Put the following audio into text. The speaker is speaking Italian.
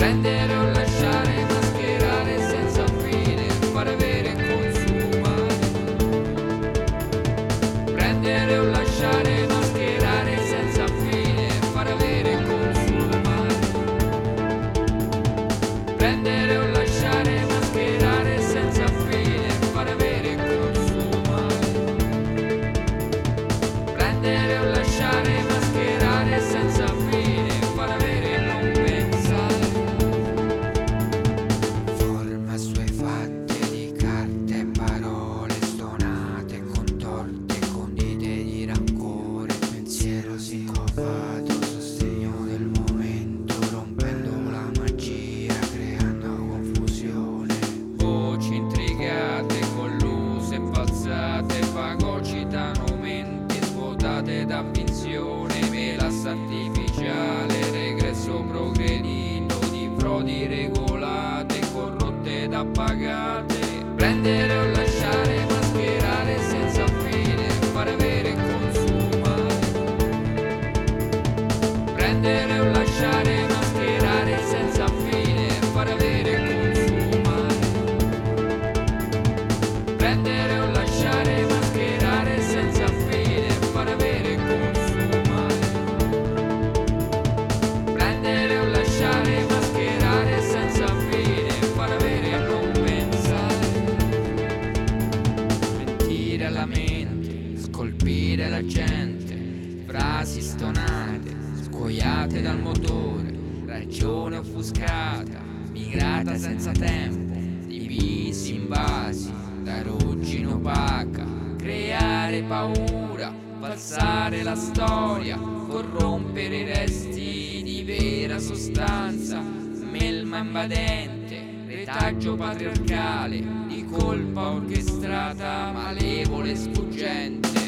Prendere o lasciare, mascherare senza fine, far avere e consumare. Prendere o lasciare, mascherare senza fine, far avere e consumare. Prendere o lasciare, mascherare senza fine, far avere e consumare. Prendere o lasciare, mascherare senza fine, far avere e non pensare. Forma assuefatte di carte e parole stonate, contorte, condite di rancore, pensiero sincopato, sostegno del momento, rompendo la magia, creando confusione. Voci intrigate, colluse e falsate, fagocitano menti svuotate da finzione, melas artificiale, regresso progredito di frodi regolate, corrotte da pagate. Prendere o lasciare, mascherare senza fine, far avere e consumare. Prendere o lasciare, mascherare senza fine, far avere e consumare. Prendere o lasciare, mascherare senza fine, far avere e consumare. Prendere o lasciare, mascherare senza fine, far avere e non pensare. Mentire alla mente, scolpire la gente, frasi stonate, scuoiate dal motore, ragione offuscata, migrata senza tempo, divisi invasi da ruggine opaca, creare paura, falsare la storia, corrompere i resti di vera sostanza, melma invadente, retaggio patriarcale, di colpa orchestrata, malevole e sfuggente.